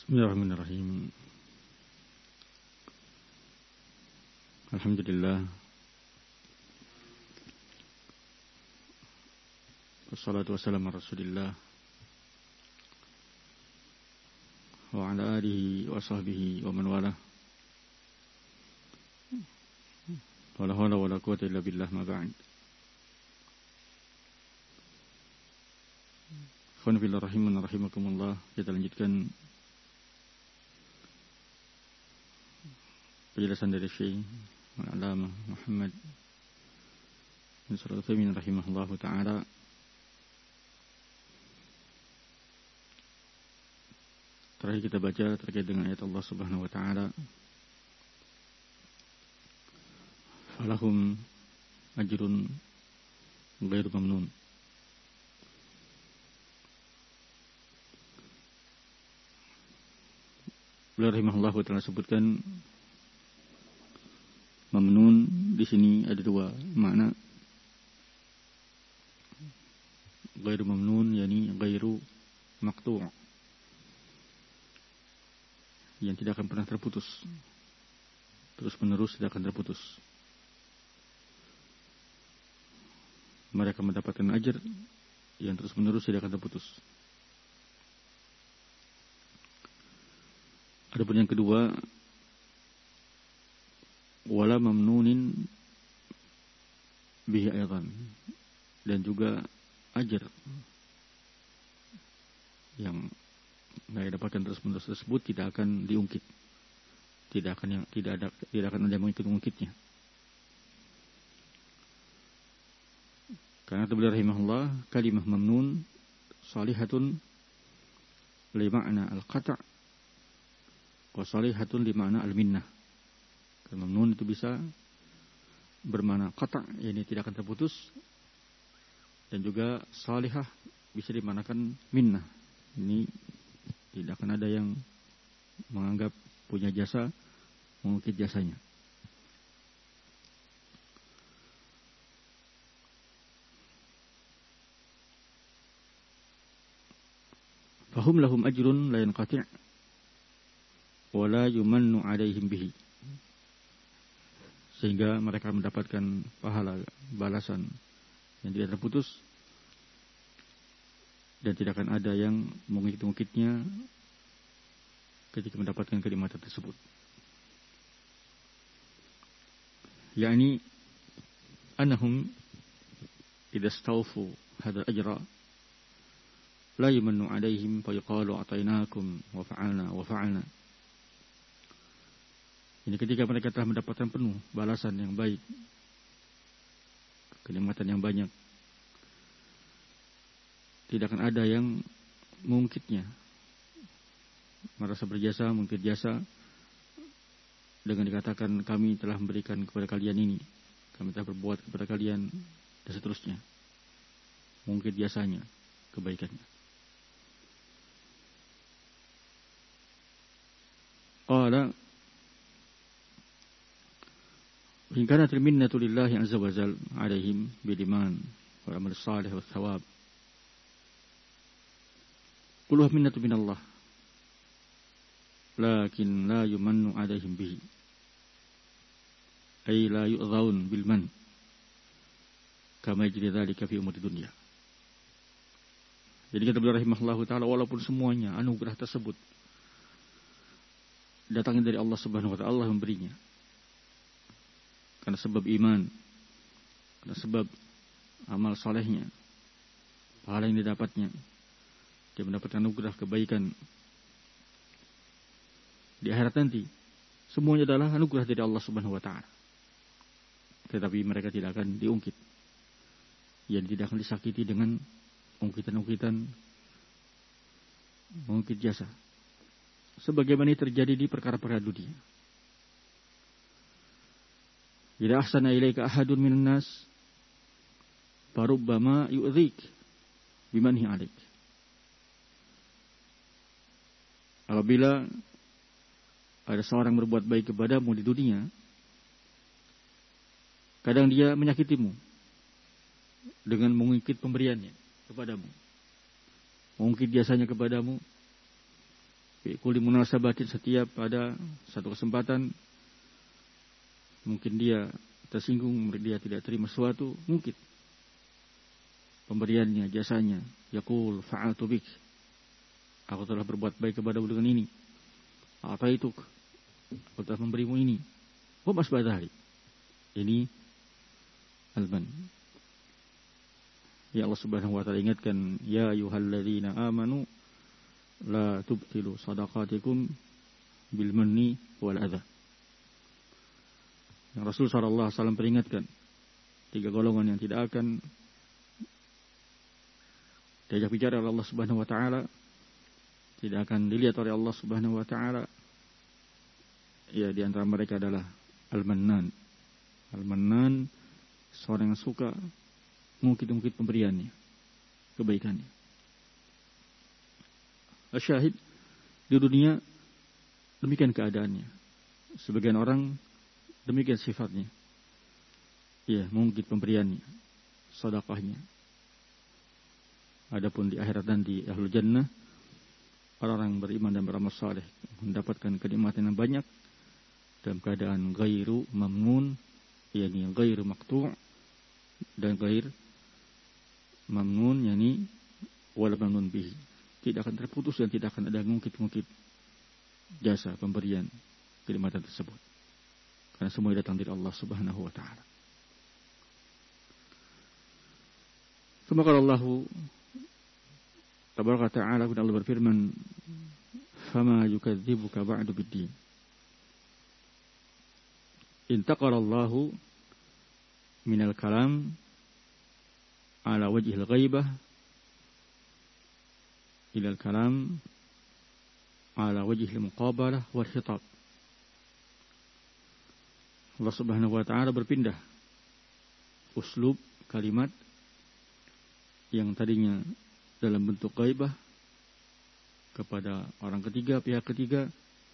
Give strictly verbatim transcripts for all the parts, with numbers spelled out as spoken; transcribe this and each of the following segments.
Bismillahirrahmanirrahim. Alhamdulillah. Wassalatu wassalamu ala Rasulillah wa ala alihi wa sahbihi wa man walah. Wala hawla wala quwwata illa billah, ma ba'd. Khawna fillah rahiman rahimakumullah. Kita lanjutkan penjelasan dari Syekh Al-Allamah Muhammad bin Shalih Al-Utsaimin rahimahullahu taala. Terakhir kita baca terkait dengan ayat Allah Subhanahu wa taala, falahum ajrun ghairu mamnun. Beliau rahimahullahu taala sebutkan mamnun di sini ada dua makna. Ghairu mamnun yakni ghairu maqtu', yang tidak akan pernah terputus, terus menerus tidak akan terputus. Mereka mendapatkan ajar yang terus menerus tidak akan terputus. Adapun yang kedua, wala mamnunin bihi aidan, dan juga ajar yang mereka dapatkan terus-menerus tersebut tidak akan diungkit, tidak akan yang tidak ada tidak akan ada yang mengungkit-ungkitnya. Karena beliau rahimahullah, kalimah mamnun salihatun li ma'na al-qata' wa salihatun li ma'na al-minnah. Karena mamnun itu bisa bermakna qata', yakni tidak akan terputus, dan juga salihah bisa dimanakan minnah. Ini tidak akan ada yang menganggap punya jasa mengungkit jasanya. Fahum lahum ajrun la yanqati' wa la yumannu 'alaihim bihi. Sehingga mereka mendapatkan pahala balasan yang tidak terputus, dan tidak akan ada yang mengungkit-ungkitnya ketika mendapatkan kenikmatan tersebut. Yani annahum idza stawfu hadha ajra la yumannu alaihim fa yuqalu atainakum wa fa'alna wa fa'alna. Ini ketika mereka telah mendapatkan penuh balasan yang baik, kenikmatan yang banyak, tidak akan ada yang mengungkitnya, merasa berjasa, mengungkit jasa dengan dikatakan kami telah memberikan kepada kalian ini, kami telah berbuat kepada kalian, dan seterusnya, mengungkit jasanya, kebaikannya. Qala in kanat al-minnatu lillahi azza wa jalla 'alaihim bil iman wal amal salih wat thawab. Kulluha minnatu minallah, lakin la yumannu 'alaihim bihi, ay la yu'dhaun bil man kama yajri dzalika fi umuri dunya. Jadi kata beliau rahimahullahu taala, walaupun semuanya anugerah tersebut datangnya dari Allah Subhanahu wa taala, Allah memberinya karena sebab iman, karena sebab amal solehnya, pahala yang didapatnya, dia mendapatkan anugerah kebaikan di akhirat nanti. Semuanya adalah anugerah dari Allah Subhanahu wa taala. Tetapi mereka tidak akan diungkit, yang tidak akan disakiti dengan ungkitan-ungkitan mengungkit jasa, sebagaimana ini terjadi di perkara-perkara dunia. Idza ahsana ilaika ahadun minan nas farubbama yu'dhik bimanhi 'alaik. Apabila ada seorang berbuat baik kepadamu di dunia, kadang dia menyakitimu dengan mengungkit pemberiannya kepadamu, mengungkit jasanya kepadamu, fi kulli munasabatin, setiap pada satu kesempatan mungkin dia tersinggung, dia tidak terima sesuatu, mungkin pemberiannya, jasanya, yaqul fa'altu bik, aku telah berbuat baik kepadamu dengan ini, ataituk, aku telah memberimu ini, wa masbah dzalik. Ini al-man. Ya Allah Subhanahu wa taala ingatkan, ya ayyuhalladzina amanu la tubtilu sadaqatikum bil manni wal adha. Yang Rasul sallallahu alaihi wasallam peringatkan tiga golongan yang tidak akan diajak bicara oleh Allah Subhanahu wa taala, tidak akan dilihat oleh Allah Subhanahu wa taala. Ya, di antara mereka adalah al-mannan. Al-mannan, seorang yang suka mengungkit-ungkit pemberiannya, kebaikannya. Asyahid, di dunia demikian keadaannya. Sebagian orang demikian sifatnya. Ya, mengungkit pemberiannya, sedekahnya. Adapun di akhirat dan di ahlul jannah, orang-orang beriman dan beramal saleh mendapatkan kenikmatan yang banyak dalam keadaan ghairu mamnun, yakni ghairu maqtu', dan ghair mamnun, yakni wala mamnun bihi, tidak akan terputus dan tidak akan ada ngungkit-ngungkit jasa pemberian kenikmatan tersebut, karena semua datang dari Allah Subhanahu wa taala. Semoga Allah tabaraka ta'ala, Allah berfirman, fama yukadzibuka ba'du biddin. Intaqara Allahu minal kalam ala wajhil ghaibah ila al kalam ala wajhil muqabalah wal khitab. Allah Subhanahu wa taala berpindah uslub kalimat yang tadinya dalam bentuk ghaibah kepada orang ketiga, pihak ketiga,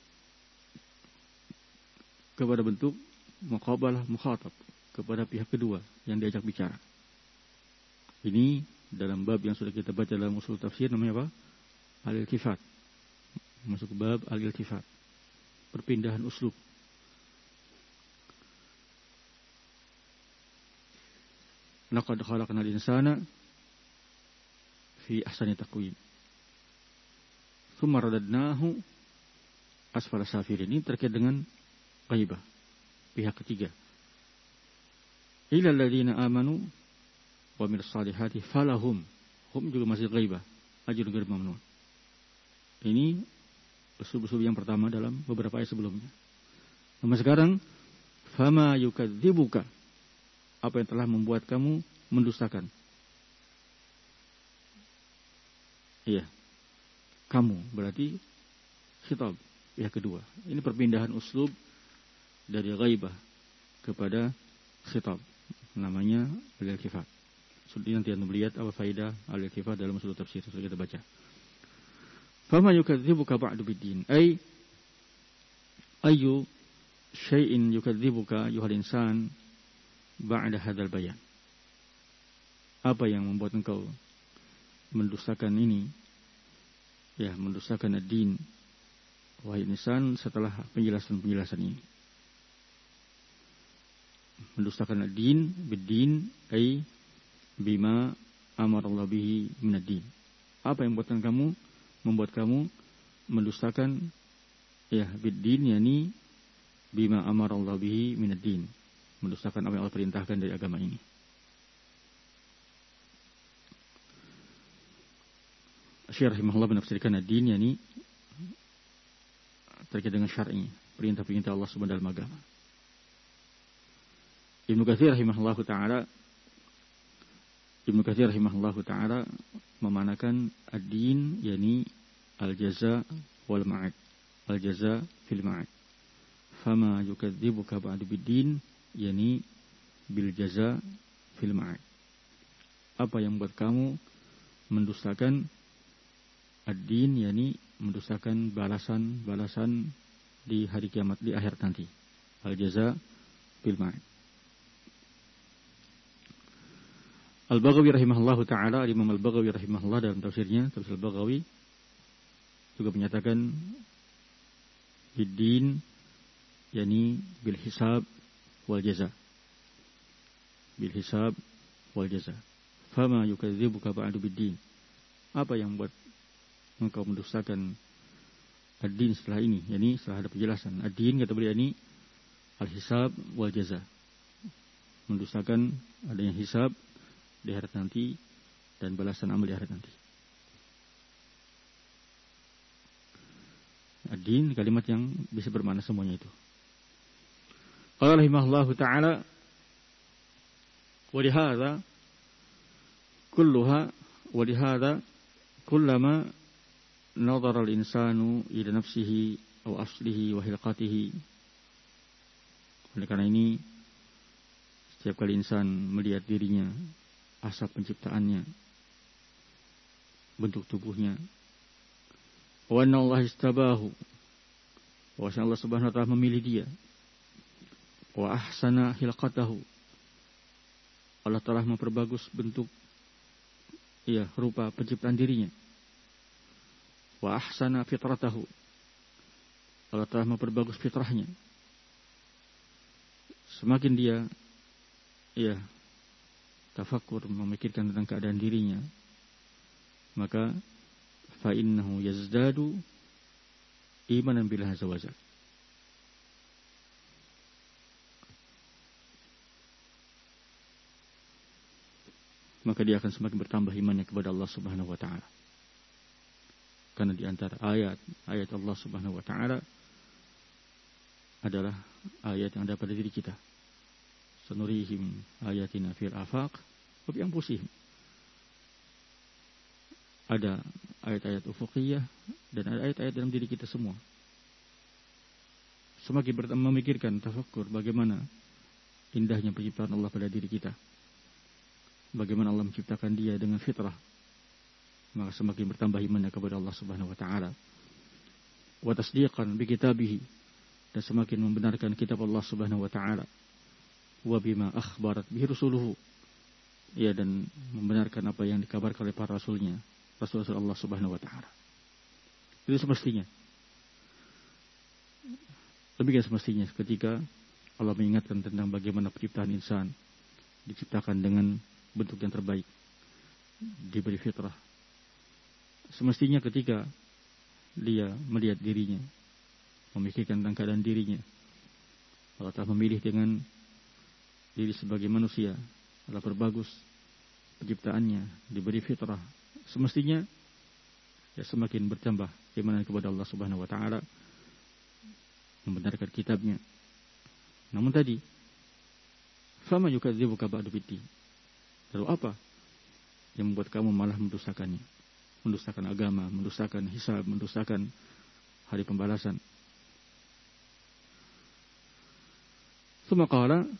kepada bentuk muqabalah, mukhatab, kepada pihak kedua yang diajak bicara. Ini dalam bab yang sudah kita baca dalam usul tafsir, namanya apa? Al-iltifat. Masuk bab al-iltifat, perpindahan uslub. Laqad khalaqnal insana fi ahsani taqwim tsumma radadnahu asfala safilin. Ini terkait dengan ghaibah, pihak ketiga. Illa alladziina amanu wa amilus salihati falahum, hum juga masih ghaibah, ajrun ghairu mamnun. Ini usul-usul yang pertama dalam beberapa ayat sebelumnya. Nah, sekarang fama yukadzibuka, apa yang telah membuat kamu mendustakan? Iya, kamu berarti khitab, pihak kedua. Ini perpindahan uslub dari ghaibah kepada khitab, namanya al-iltifat. Sudah nanti anda melihat apa faedah al-iltifat dalam usul tafsir, sudah kita baca. Fama yukadzibuka ba'du biddin, ay ayu syai'in yukadzibuka yuhal insan ba'da hadzal bayan. Apa yang membuat engkau mendustakan ini, ya, mendustakan ad-din, wahai insan, setelah penjelasan-penjelasan ini. Mendustakan ad-din, bid-din, ay bima amarallahu bihi minad-din. Apa yang membuatkan kamu membuat kamu mendustakan, ya, bid-din, yakni bima amarallahu bihi minad-din, mendustakan apa yang Allah perintahkan dari agama ini. Syekh rahimahullah menafsirkan ad-din, yakni terkait dengan syar'i, perintah-perintah Allah Subhanahu dalam agama. Ibnu Katsir rahimahullahu taala Ibnu Katsir rahimahullahu taala memanakan ad-din, yakni al-jaza wal ma'ad, al-jaza fil ma'ad. Fama yukadzibuka ba'du bid-din, yakni bil jaza fil ma'ad. Apa yang membuat kamu mendustakan ad-din, yakni mendustakan balasan-balasan di hari kiamat, di akhir nanti. Al-jaza fil ma'ad. Al-Baghawi rahimahullahu ta'ala, Imam Al-Baghawi rahimahullah dalam tafsirnya, tafsir Al-Baghawi, juga menyatakan bid-din yakni bil hisab wal jaza. Bil hisab wal jaza. Fama yukadzibuka ba'du bid-din. Apa yang membuat engkau mendustakan ad-din setelah ini? Yani setelah ada penjelasan. Ad-din kata beliau ini al-hisab wal jaza. Mendustakan adanya hisab di akhirat nanti dan balasan amal di akhirat nanti. Ad-din kalimat yang bisa bermakna semuanya itu. Qala rahimahullahu ta'ala wa lihadza kulluha wa lihadza kullama nadhara al-insanu ila nafsihi aw aslihi wa hilqatihi. Oleh karena ini setiap kali insan melihat dirinya, asal penciptaannya, bentuk tubuhnya, wa anna Allah istabahu, wa Allah subhanahu wa ta'ala memilih dia, wa ahsana hilqatahu, Allah telah memperbagus bentuk, ya, rupa penciptaan dirinya, wa ahsana fitratahu, Allah telah memperbagus fitrahnya. Semakin dia, ya, tafakkur, memikirkan tentang keadaan dirinya, maka fa innahu yazdadu imanan billahi azza wajalla. Maka dia akan semakin bertambah imannya kepada Allah Subhanahu wa taala. Karena di antara ayat-ayat Allah Subhanahu wa taala adalah ayat yang ada pada diri kita. Sanurihim ayatina fil afaq wa bi anfusihim. Ada ayat-ayat ufuqiyah dan ada ayat-ayat dalam diri kita semua. Semakin memikirkan, tafakkur bagaimana indahnya penciptaan Allah pada diri kita, bagaimana Allah menciptakan dia dengan fitrah, maka semakin bertambah imannya kepada Allah Subhanahu wa taala. Wa tasdiqan bi kitabihi, dan semakin membenarkan kitab Allah Subhanahu wa taala. Wa bima akhbarat bihi rusuluhu, ya, dan membenarkan apa yang dikabarkan oleh para rasulnya, Rasul-Rasul Allah Subhanahu wa taala. Itu semestinya. Demikian semestinya ketika Allah mengingatkan tentang bagaimana penciptaan insan diciptakan dengan bentuk yang terbaik, diberi fitrah. Semestinya ketika dia melihat dirinya, memikirkan tentang keadaan dirinya, Allah telah memilih dengan diri sebagai manusia, Allah perbagus penciptaannya, diberi fitrah. Semestinya ya semakin bertambah keimanan kepada Allah Subhanahu wa taala, membenarkan kitabnya. Namun tadi, fama yukadzibuka ba'du biddin. Lalu apa yang membuat kamu malah mendustakannya? Mendustakan agama, mendustakan hisab, mendustakan hari pembalasan. Tsumma qala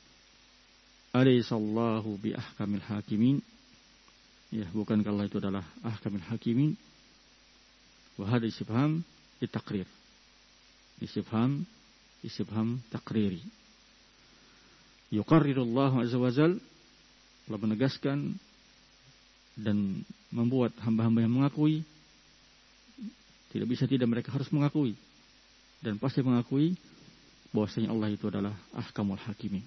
alaysallahu bi ahkamil hakimin. Ya, bukankah Allah itu adalah ahkamil hakimin? Wa hadha istifham litaqrir. Istifham istifham taqriri. Yuqarriru Allah azza wa jalla, Allah menegaskan dan membuat hamba-hamba yang mengakui, tidak bisa tidak mereka harus mengakui dan pasti mengakui bahwasanya Allah itu adalah ahkamul hakimin.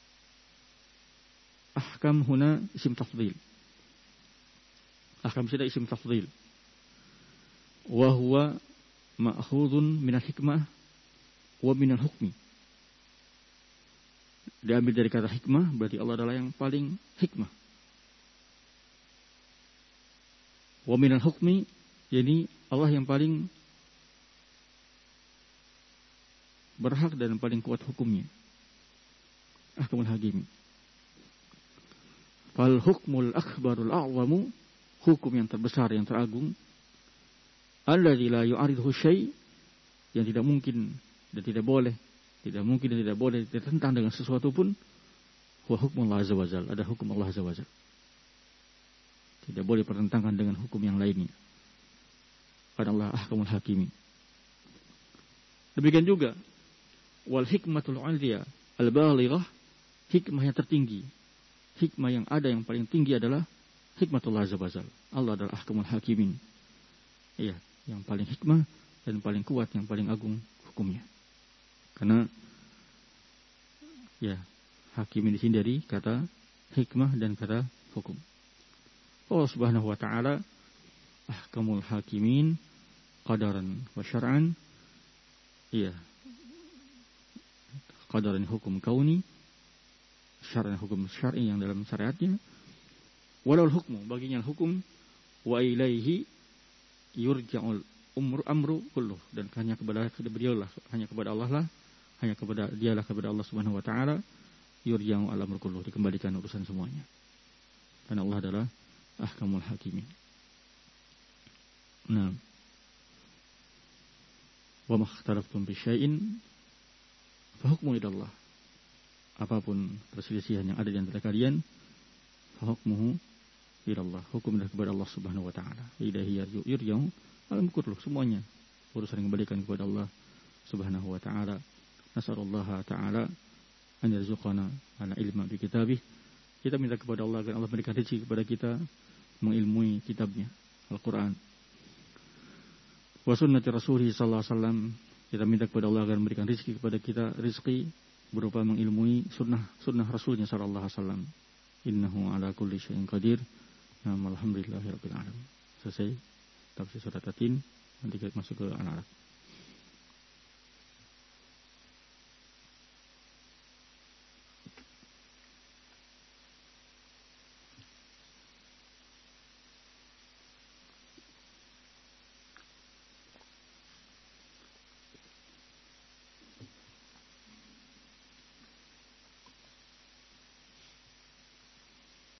Ahkam huna isim tafdhil. Ahkam sida isim tafdhil. Wa huwa ma'khudun minal hikmah wa minal hukmi. Diambil dari kata hikmah, berarti Allah adalah yang paling hikmah. Wa minal hukmi, jadi Allah yang paling berhak dan paling kuat hukumnya. Ahkamul hakim. Fal hukmul akbarul a'zamu, hukum yang terbesar, yang teragung, alladzi la yu'aridhu syai', yang tidak mungkin dan tidak boleh, tidak mungkin dan tidak boleh ditentang dengan sesuatu pun, huwa hukmullah azza wa jalla, ada hukum Allah azza wa jalla. Tidak boleh pertentangan dengan hukum yang lainnya. Karena Allah ahkamul hakimin. Demikian juga wal hikmatul 'aliyah al-balighah, hikmah yang tertinggi, hikmah yang ada yang paling tinggi adalah hikmatullah azza wa jalla. Allah adalah ahkamul hakimin. Iya, yang paling hikmah dan paling kuat, yang paling agung hukumnya. Karena ya, hakim di sini dari kata hikmah dan kata hukum. Allah Subhanahu wa taala ahkamul hakimin qadaran wa syar'an. Iya. Qadaran hukum kauni, syar'an hukum syar'i yang dalam syariatnya. Walal hukmu, baginya hukum, wa ilaihi yurja'ul umru amru kulluh, dan hanya kepada beliaulah, hanya kepada Allah lah, hanya kepada dialah, kepada Allah Subhanahu wa taala yurja'u al-amru kulluh, dikembalikan urusan semuanya. Karena Allah adalah ahkamul hakimin. Nah, wa makhtalaftum bi syai'in fa hukmu ila Allah. Apapun perselisihan yang ada di antara kalian, fa hukmuhu ila Allah, hukum kepada Allah Subhanahu wa taala. Ilaihi yurja'u al-amru kulluh, semuanya urusan dikembalikan kepada Allah Subhanahu wa taala. Nasallallahu taala an yarzuqana ala ilma bi kitabih. Kita minta kepada Allah agar Allah memberikan rezeki kepada kita mengilmui kitabnya, Al-Quran. Wa sunnati Rasulih sallallahu alaihi wasallam. Kita minta kepada Allah agar memberikan rezeki kepada kita, rezeki berupa mengilmui sunnah sunnah Rasulnya sallallahu alaihi wasallam. Innahu ala kulli syai'in qadir. Alhamdulillahirabbil alamin. Selesai tafsir surat At-Tin. Nanti kita masuk ke Al-Alaq.